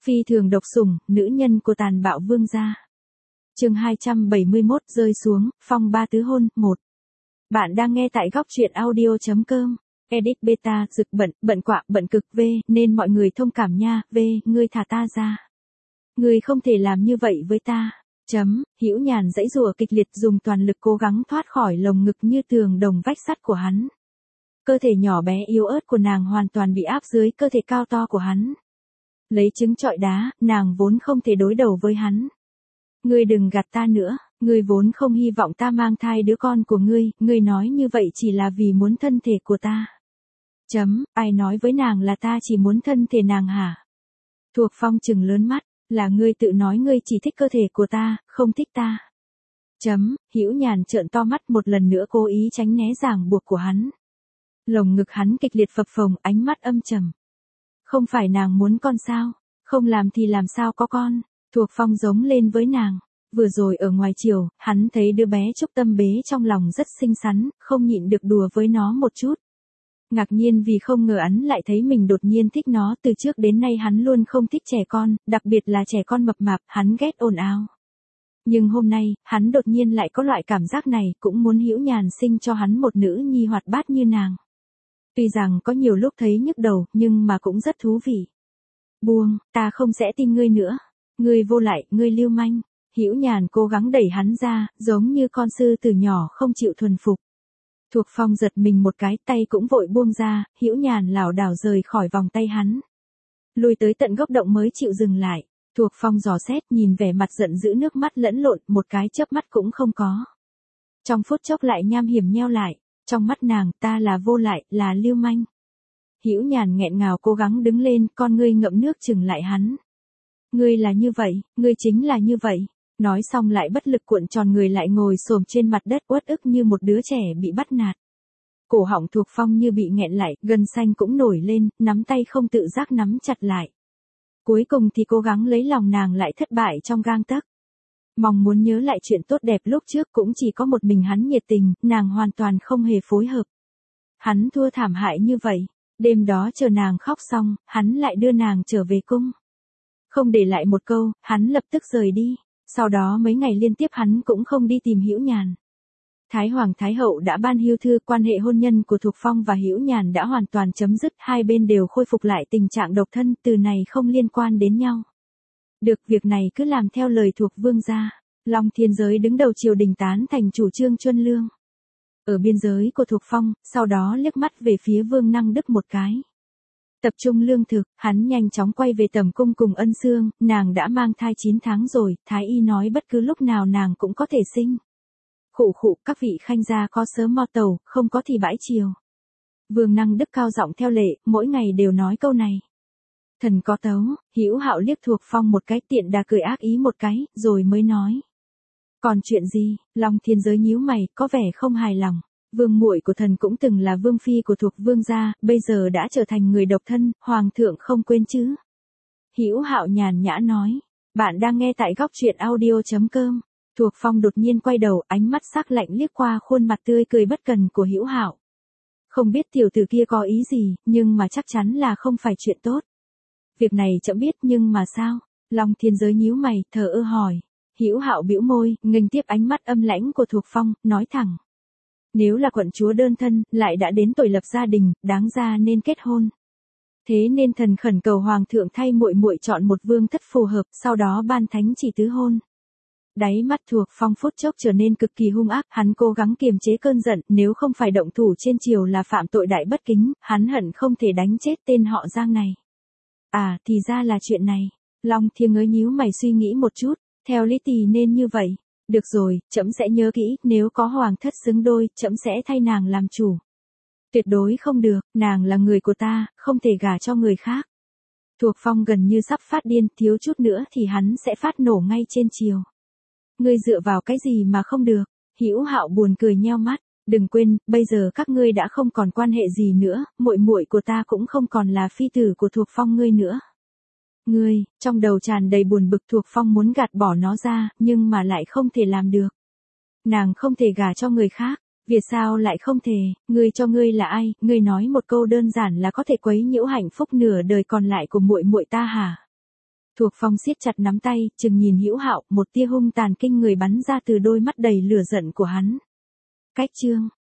Phi thường độc sủng, nữ nhân của tàn bạo vương gia. Chương 271 rơi xuống, phong ba tứ hôn, 1. Bạn đang nghe tại góc truyện audio.com. Edit beta, rực bận quạ, bận cực v, nên mọi người thông cảm nha, v, ngươi thả ta ra. Ngươi không thể làm như vậy với ta. Hữu Nhàn giãy giụa kịch liệt dùng toàn lực cố gắng thoát khỏi lồng ngực như tường đồng vách sắt của hắn. Cơ thể nhỏ bé yếu ớt của nàng hoàn toàn bị áp dưới cơ thể cao to của hắn. Lấy trứng trọi đá, nàng vốn không thể đối đầu với hắn. Ngươi đừng gạt ta nữa, ngươi vốn không hy vọng ta mang thai đứa con của ngươi nói như vậy chỉ là vì muốn thân thể của ta. Ai nói với nàng là ta chỉ muốn thân thể nàng hả? Thuộc Phong trừng lớn mắt, là ngươi tự nói ngươi chỉ thích cơ thể của ta, không thích ta. Hữu Nhàn trợn to mắt một lần nữa cố ý tránh né ràng buộc của hắn. Lồng ngực hắn kịch liệt phập phồng, ánh mắt âm trầm. Không phải nàng muốn con sao? Không làm thì làm sao có con? Thuộc Phong giống lên với nàng. Vừa rồi ở ngoài chiều, hắn thấy đứa bé Trúc Tâm bế trong lòng rất xinh xắn, không nhịn được đùa với nó một chút. Ngạc nhiên vì không ngờ hắn lại thấy mình đột nhiên thích nó, từ trước đến nay hắn luôn không thích trẻ con, đặc biệt là trẻ con mập mạp, hắn ghét ồn ào. Nhưng hôm nay, hắn đột nhiên lại có loại cảm giác này, cũng muốn Hữu Nhàn sinh cho hắn một nữ nhi hoạt bát như nàng. Tuy rằng có nhiều lúc thấy nhức đầu, nhưng mà cũng rất thú vị. Buông, ta không sẽ tin ngươi nữa. Ngươi vô lại, ngươi lưu manh. Hữu Nhàn cố gắng đẩy hắn ra, giống như con sư tử nhỏ không chịu thuần phục. Thuộc Phong giật mình một cái, tay cũng vội buông ra, Hữu Nhàn lảo đảo rời khỏi vòng tay hắn. Lùi tới tận góc động mới chịu dừng lại. Thuộc Phong dò xét, nhìn vẻ mặt giận dữ, nước mắt lẫn lộn, một cái chớp mắt cũng không có. Trong phút chốc lại nham hiểm nheo lại. Trong mắt nàng, ta là vô lại, là lưu manh. Hữu Nhàn nghẹn ngào cố gắng đứng lên, con ngươi ngậm nước chừng lại hắn. Ngươi là như vậy, ngươi chính là như vậy. Nói xong lại bất lực cuộn tròn người lại ngồi xổm trên mặt đất uất ức như một đứa trẻ bị bắt nạt. Cổ họng Thuộc Phong như bị nghẹn lại, gân xanh cũng nổi lên, nắm tay không tự giác nắm chặt lại. Cuối cùng thì cố gắng lấy lòng nàng lại thất bại trong gang tấc. Mong muốn nhớ lại chuyện tốt đẹp lúc trước cũng chỉ có một mình hắn nhiệt tình, nàng hoàn toàn không hề phối hợp. Hắn thua thảm hại như vậy, đêm đó chờ nàng khóc xong, hắn lại đưa nàng trở về cung. Không để lại một câu, hắn lập tức rời đi, sau đó mấy ngày liên tiếp hắn cũng không đi tìm Hữu Nhàn. Thái Hoàng Thái Hậu đã ban hiêu thư, quan hệ hôn nhân của Thuộc Phong và Hữu Nhàn đã hoàn toàn chấm dứt, hai bên đều khôi phục lại tình trạng độc thân, từ này không liên quan đến nhau. Được, việc này cứ làm theo lời thuộc vương gia. Long Thiên Giới đứng đầu triều đình tán thành chủ trương Chuân Lương. Ở biên giới của Thuộc Phong, sau đó liếc mắt về phía Vương Năng Đức một cái. Tập trung lương thực, hắn nhanh chóng quay về tầm cung cùng Ân Xương, nàng đã mang thai 9 tháng rồi, thái y nói bất cứ lúc nào nàng cũng có thể sinh. Khụ, các vị khanh gia có sớm mò tàu, không có thì bãi chiều. Vương Năng Đức cao giọng theo lệ, mỗi ngày đều nói câu này. Thần có tấu, Hữu Hạo liếc Thuộc Phong một cái, tiện đà cười ác ý một cái, rồi mới nói. Còn chuyện gì? Long Thiên Giới nhíu mày, có vẻ không hài lòng. Vương muội của thần cũng từng là vương phi của Thuộc vương gia, bây giờ đã trở thành người độc thân, hoàng thượng không quên chứ? Hữu Hạo nhàn nhã nói. Bạn đang nghe tại góc truyện audio.com. Thuộc Phong đột nhiên quay đầu, ánh mắt sắc lạnh liếc qua khuôn mặt tươi cười bất cần của Hữu Hạo. Không biết tiểu tử kia có ý gì, nhưng mà chắc chắn là không phải chuyện tốt. Việc này chậm biết, nhưng mà sao? Long Thiên Giới nhíu mày, thờ ơ hỏi. Hữu Hạo bĩu môi, nghênh tiếp ánh mắt âm lãnh của Thuộc Phong, nói thẳng. Nếu là quận chúa đơn thân, lại đã đến tuổi lập gia đình, đáng ra nên kết hôn. Thế nên thần khẩn cầu hoàng thượng thay muội muội chọn một vương thất phù hợp, sau đó ban thánh chỉ tứ hôn. Đáy mắt Thuộc Phong phút chốc trở nên cực kỳ hung ác, hắn cố gắng kiềm chế cơn giận, nếu không phải động thủ trên triều là phạm tội đại bất kính, hắn hận không thể đánh chết tên họ Giang này. À, thì ra là chuyện này. Long Thiên Ngới nhíu mày suy nghĩ một chút, theo lý thì nên như vậy. Được rồi, trẫm sẽ nhớ kỹ, nếu có hoàng thất xứng đôi, trẫm sẽ thay nàng làm chủ. Tuyệt đối không được, nàng là người của ta, không thể gả cho người khác. Thuộc Phong gần như sắp phát điên, thiếu chút nữa thì hắn sẽ phát nổ ngay trên triều. Ngươi dựa vào cái gì mà không được? Hữu Hạo buồn cười nheo mắt, đừng quên, bây giờ các ngươi đã không còn quan hệ gì nữa, muội muội của ta cũng không còn là phi tử của Thuộc Phong ngươi nữa. Ngươi, trong đầu tràn đầy buồn bực, Thuộc Phong muốn gạt bỏ nó ra, nhưng mà lại không thể làm được. Nàng không thể gả cho người khác, vì sao lại không thể? Ngươi cho ngươi là ai? Ngươi nói một câu đơn giản là có thể quấy nhiễu hạnh phúc nửa đời còn lại của muội muội ta hả? Thuộc Phong siết chặt nắm tay, chừng nhìn Hữu Hạo, một tia hung tàn kinh người bắn ra từ đôi mắt đầy lửa giận của hắn. Cách chương